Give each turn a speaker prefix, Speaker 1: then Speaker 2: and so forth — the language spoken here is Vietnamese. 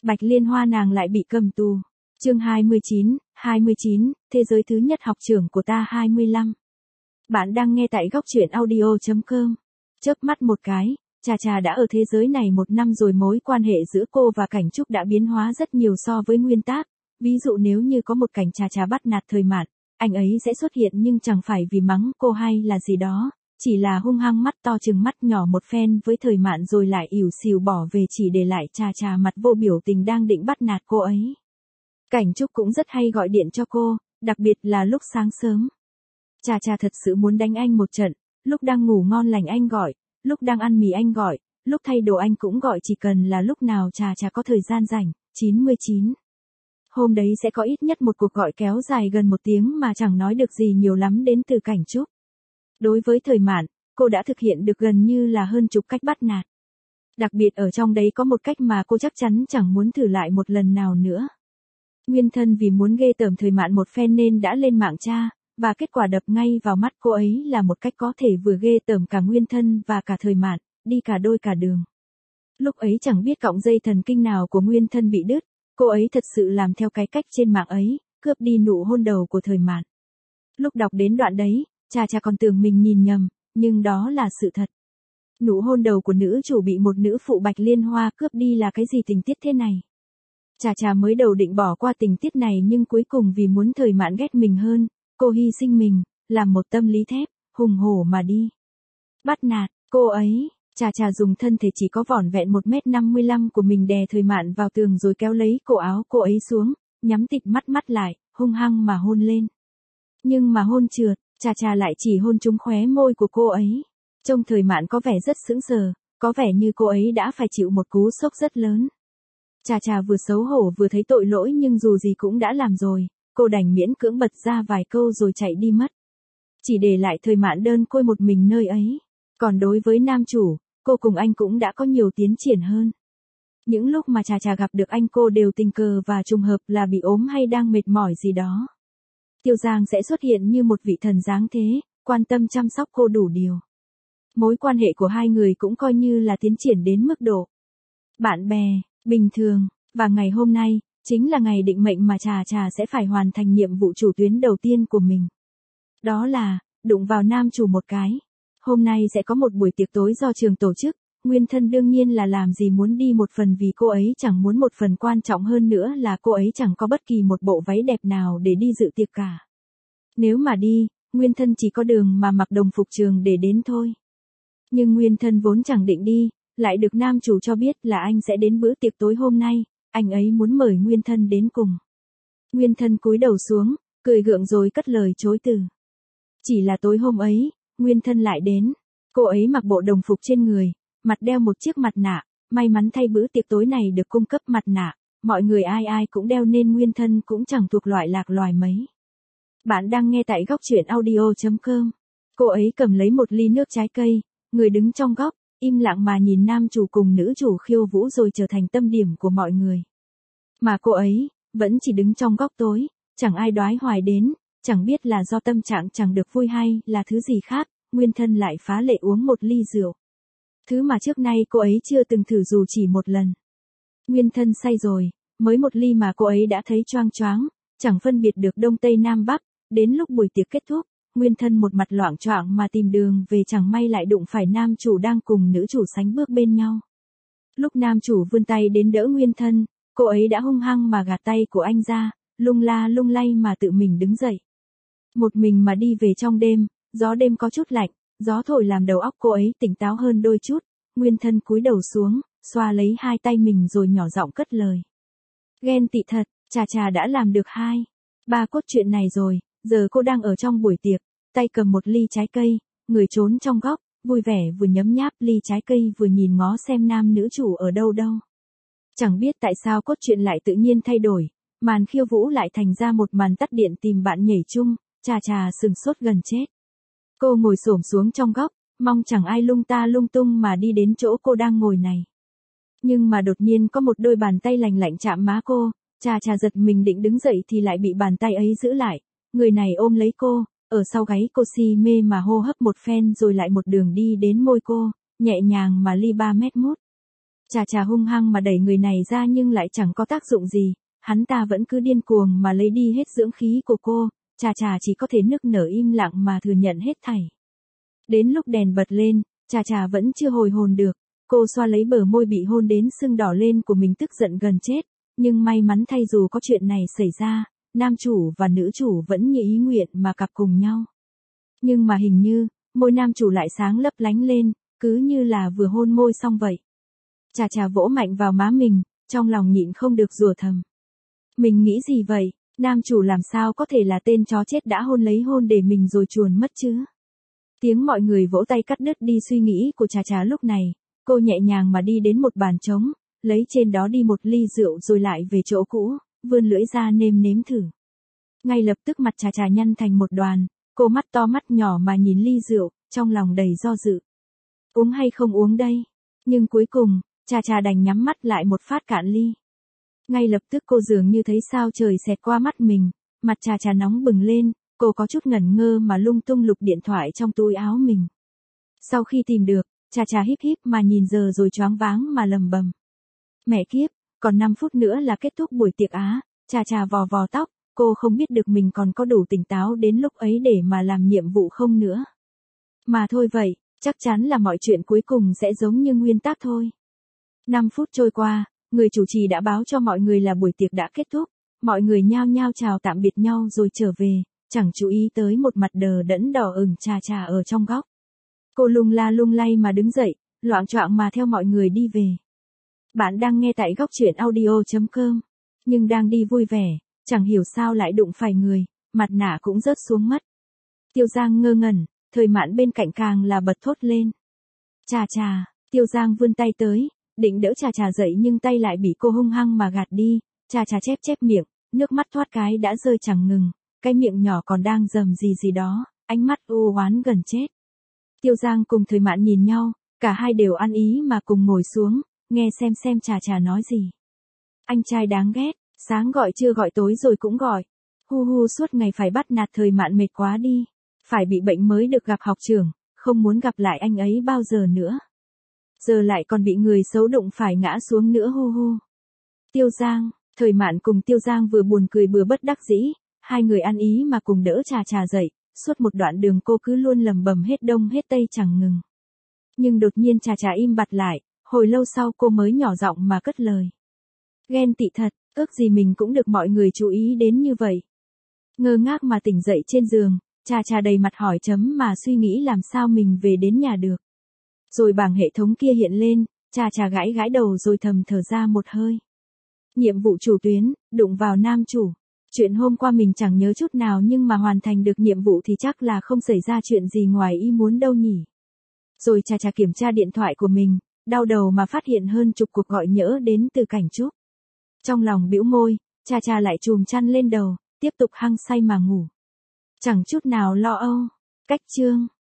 Speaker 1: Bạch Liên Hoa nàng lại bị cầm tù. Chương 29, thế giới thứ nhất học trưởng của ta 25. Bạn đang nghe tại góc truyện audio.com. Chớp mắt một cái, Trà đã ở thế giới này 1 năm rồi, mối quan hệ giữa cô và Cảnh Trúc đã biến hóa rất nhiều so với nguyên tác. Ví dụ nếu như có một cảnh Trà bắt nạt Thời Mạn, anh ấy sẽ xuất hiện nhưng chẳng phải vì mắng cô hay là gì đó, chỉ là hung hăng mắt to trừng mắt nhỏ một phen với Thời Mạn rồi lại ỉu xìu bỏ về, chỉ để lại Trà mặt vô biểu tình đang định bắt nạt cô ấy. Cảnh Trúc cũng rất hay gọi điện cho cô, đặc biệt là lúc sáng sớm. Trà thật sự muốn đánh anh một trận, lúc đang ngủ ngon lành anh gọi, lúc đang ăn mì anh gọi, lúc thay đồ anh cũng gọi, chỉ cần là lúc nào Trà có thời gian rảnh. 99. Hôm đấy sẽ có ít nhất một cuộc gọi kéo dài gần 1 tiếng mà chẳng nói được gì nhiều lắm đến từ Cảnh Trúc. Đối với Thời Mạn, cô đã thực hiện được gần như là hơn chục cách bắt nạt. Đặc biệt ở trong đấy có một cách mà cô chắc chắn chẳng muốn thử lại một lần nào nữa. Nguyên thân vì muốn ghê tởm Thời Mạn một phen nên đã lên mạng tra, và kết quả đập ngay vào mắt cô ấy là một cách có thể vừa ghê tởm cả Nguyên thân và cả Thời Mạn, đi cả đôi cả đường. Lúc ấy chẳng biết cọng dây thần kinh nào của Nguyên thân bị đứt, cô ấy thật sự làm theo cái cách trên mạng ấy, cướp đi nụ hôn đầu của Thời Mạn. Lúc đọc đến đoạn đấy, Trà còn tưởng mình nhìn nhầm, nhưng đó là sự thật. Nụ hôn đầu của nữ chủ bị một nữ phụ Bạch Liên Hoa cướp đi là cái gì tình tiết thế này? Trà mới đầu định bỏ qua tình tiết này nhưng cuối cùng vì muốn Thời Mạn ghét mình hơn, cô hy sinh mình, làm một tâm lý thép, hùng hổ mà đi. Bắt nạt, cô ấy, Trà dùng thân thể chỉ có vỏn vẹn 1m55 của mình đè Thời Mạn vào tường rồi kéo lấy cổ áo cô ấy xuống, nhắm tịt mắt lại, hung hăng mà hôn lên. Nhưng mà hôn trượt, Trà lại chỉ hôn trúng khóe môi của cô ấy. Trông Thời Mạn có vẻ rất sững sờ, có vẻ như cô ấy đã phải chịu một cú sốc rất lớn. Trà vừa xấu hổ vừa thấy tội lỗi nhưng dù gì cũng đã làm rồi, cô đành miễn cưỡng bật ra vài câu rồi chạy đi mất. Chỉ để lại Thời Mạn đơn côi một mình nơi ấy. Còn đối với nam chủ, cô cùng anh cũng đã có nhiều tiến triển hơn. Những lúc mà Trà gặp được anh cô đều tình cờ và trùng hợp là bị ốm hay đang mệt mỏi gì đó. Tiêu Giang sẽ xuất hiện như một vị thần giáng thế, quan tâm chăm sóc cô đủ điều. Mối quan hệ của hai người cũng coi như là tiến triển đến mức độ bạn bè, bình thường, và ngày hôm nay, chính là ngày định mệnh mà Trà sẽ phải hoàn thành nhiệm vụ chủ tuyến đầu tiên của mình. Đó là, đụng vào nam chủ một cái. Hôm nay sẽ có một buổi tiệc tối do trường tổ chức, Nguyên thân đương nhiên là làm gì muốn đi một phần vì cô ấy chẳng muốn một phần quan trọng hơn nữa là cô ấy chẳng có bất kỳ một bộ váy đẹp nào để đi dự tiệc cả. Nếu mà đi, Nguyên thân chỉ có đường mà mặc đồng phục trường để đến thôi. Nhưng Nguyên thân vốn chẳng định đi, lại được nam chủ cho biết là anh sẽ đến bữa tiệc tối hôm nay, anh ấy muốn mời Nguyên thân đến cùng. Nguyên thân cúi đầu xuống, cười gượng rồi cất lời chối từ. Chỉ là tối hôm ấy, Nguyên thân lại đến. Cô ấy mặc bộ đồng phục trên người, mặt đeo một chiếc mặt nạ, may mắn thay bữa tiệc tối này được cung cấp mặt nạ, mọi người ai cũng đeo nên Nguyên thân cũng chẳng thuộc loại lạc loài mấy. Bạn đang nghe tại góc truyện audio.com. Cô ấy cầm lấy một ly nước trái cây, người đứng trong góc, im lặng mà nhìn nam chủ cùng nữ chủ khiêu vũ rồi trở thành tâm điểm của mọi người. Mà cô ấy, vẫn chỉ đứng trong góc tối, chẳng ai đoái hoài đến, chẳng biết là do tâm trạng chẳng được vui hay là thứ gì khác, Nguyên thân lại phá lệ uống một ly rượu. Thứ mà trước nay cô ấy chưa từng thử dù chỉ một lần. Nguyên thân say rồi, mới một ly mà cô ấy đã thấy choang choáng, chẳng phân biệt được đông tây nam bắc, đến lúc buổi tiệc kết thúc, Nguyên thân một mặt loạng choạng mà tìm đường về, chẳng may lại đụng phải nam chủ đang cùng nữ chủ sánh bước bên nhau. Lúc nam chủ vươn tay đến đỡ Nguyên thân, cô ấy đã hung hăng mà gạt tay của anh ra, lung la lung lay mà tự mình đứng dậy. Một mình mà đi về trong đêm, gió đêm có chút lạnh, gió thổi làm đầu óc cô ấy tỉnh táo hơn đôi chút, Nguyên thân cúi đầu xuống, xoa lấy hai tay mình rồi nhỏ giọng cất lời. Ghen tị thật, Trà đã làm được 2-3 cốt truyện này rồi, giờ cô đang ở trong buổi tiệc, tay cầm một ly trái cây, người trốn trong góc, vui vẻ vừa nhấm nháp ly trái cây vừa nhìn ngó xem nam nữ chủ ở đâu. Chẳng biết tại sao cốt truyện lại tự nhiên thay đổi, màn khiêu vũ lại thành ra một màn tắt điện tìm bạn nhảy chung, Trà sừng sốt gần chết. Cô ngồi xổm xuống trong góc, mong chẳng ai lung ta lung tung mà đi đến chỗ cô đang ngồi này. Nhưng mà đột nhiên có một đôi bàn tay lành lạnh chạm má cô, Trà giật mình định đứng dậy thì lại bị bàn tay ấy giữ lại, người này ôm lấy cô, ở sau gáy cô si mê mà hô hấp một phen rồi lại một đường đi đến môi cô, nhẹ nhàng mà ly 3 mét mút. Chà chà hung hăng mà đẩy người này ra nhưng lại chẳng có tác dụng gì, hắn ta vẫn cứ điên cuồng mà lấy đi hết dưỡng khí của cô, chà chà chỉ có thể nức nở im lặng mà thừa nhận hết thảy. Đến lúc đèn bật lên, chà chà vẫn chưa hồi hồn được, cô xoa lấy bờ môi bị hôn đến sưng đỏ lên của mình tức giận gần chết, nhưng may mắn thay dù có chuyện này xảy ra, nam chủ và nữ chủ vẫn như ý nguyện mà cặp cùng nhau. Nhưng mà hình như, môi nam chủ lại sáng lấp lánh lên, cứ như là vừa hôn môi xong vậy. Chà chà vỗ mạnh vào má mình, trong lòng nhịn không được rủa thầm. Mình nghĩ gì vậy, nam chủ làm sao có thể là tên chó chết đã lấy hôn để mình rồi chuồn mất chứ? Tiếng mọi người vỗ tay cắt đứt đi suy nghĩ của chà chà lúc này, cô nhẹ nhàng mà đi đến một bàn trống, lấy trên đó đi một ly rượu rồi lại về chỗ cũ, vươn lưỡi ra nếm thử. Ngay lập tức mặt chà chà nhăn thành một đoàn, cô mắt to mắt nhỏ mà nhìn ly rượu, trong lòng đầy do dự. Uống hay không uống đây? Nhưng cuối cùng, chà chà đành nhắm mắt lại một phát cạn ly. Ngay lập tức cô dường như thấy sao trời xẹt qua mắt mình, mặt chà chà nóng bừng lên, cô có chút ngẩn ngơ mà lung tung lục điện thoại trong túi áo mình. Sau khi tìm được, chà chà híp híp mà nhìn giờ rồi choáng váng mà lầm bầm. Mẹ kiếp, còn 5 phút nữa là kết thúc buổi tiệc á, chà chà vò vò tóc, cô không biết được mình còn có đủ tỉnh táo đến lúc ấy để mà làm nhiệm vụ không nữa. Mà thôi vậy, chắc chắn là mọi chuyện cuối cùng sẽ giống như nguyên tắc thôi. 5 phút trôi qua, người chủ trì đã báo cho mọi người là buổi tiệc đã kết thúc, mọi người nhao nhao chào tạm biệt nhau rồi trở về, chẳng chú ý tới một mặt đờ đẫn đỏ ửng chà chà ở trong góc. Cô lung la lung lay mà đứng dậy, loạng choạng mà theo mọi người đi về. Bạn đang nghe tại góc truyện audio.com, nhưng đang đi vui vẻ, chẳng hiểu sao lại đụng phải người, mặt nạ cũng rớt xuống mất. Tiêu Giang ngơ ngẩn, Thời Mạn bên cạnh càng là bật thốt lên. Chà chà, Tiêu Giang vươn tay tới, định đỡ chà chà dậy nhưng tay lại bị cô hung hăng mà gạt đi, chà chà chép chép miệng, nước mắt thoát cái đã rơi chẳng ngừng, cái miệng nhỏ còn đang rầm gì đó, ánh mắt u oán gần chết. Tiêu Giang cùng Thời Mạn nhìn nhau, cả hai đều ăn ý mà cùng ngồi xuống, nghe xem chà chà nói gì. Anh trai đáng ghét, sáng gọi trưa gọi tối rồi cũng gọi. Hu hu suốt ngày phải bắt nạt Thời Mạn mệt quá đi. Phải bị bệnh mới được gặp học trưởng, không muốn gặp lại anh ấy bao giờ nữa. Giờ lại còn bị người xấu đụng phải ngã xuống nữa hu hu. Tiêu Giang, Thời Mạn cùng Tiêu Giang vừa buồn cười vừa bất đắc dĩ, hai người ăn ý mà cùng đỡ chà chà dậy, suốt một đoạn đường cô cứ luôn lầm bầm hết đông hết tây chẳng ngừng. Nhưng đột nhiên chà chà im bặt lại, hồi lâu sau cô mới nhỏ giọng mà cất lời. Ghen tị thật, ước gì mình cũng được mọi người chú ý đến như vậy. Ngơ ngác mà tỉnh dậy trên giường, chà chà đầy mặt hỏi chấm mà suy nghĩ làm sao mình về đến nhà được. Rồi bảng hệ thống kia hiện lên, chà chà gãi gãi đầu rồi thầm thở ra một hơi. Nhiệm vụ chủ tuyến, đụng vào nam chủ. Chuyện hôm qua mình chẳng nhớ chút nào nhưng mà hoàn thành được nhiệm vụ thì chắc là không xảy ra chuyện gì ngoài ý muốn đâu nhỉ. Rồi chà chà kiểm tra điện thoại của mình, đau đầu mà phát hiện hơn chục cuộc gọi nhỡ đến từ Cảnh Trúc. Trong lòng bĩu môi, chà chà lại chùm chăn lên đầu, tiếp tục hăng say mà ngủ. Chẳng chút nào lo âu. Cách chương.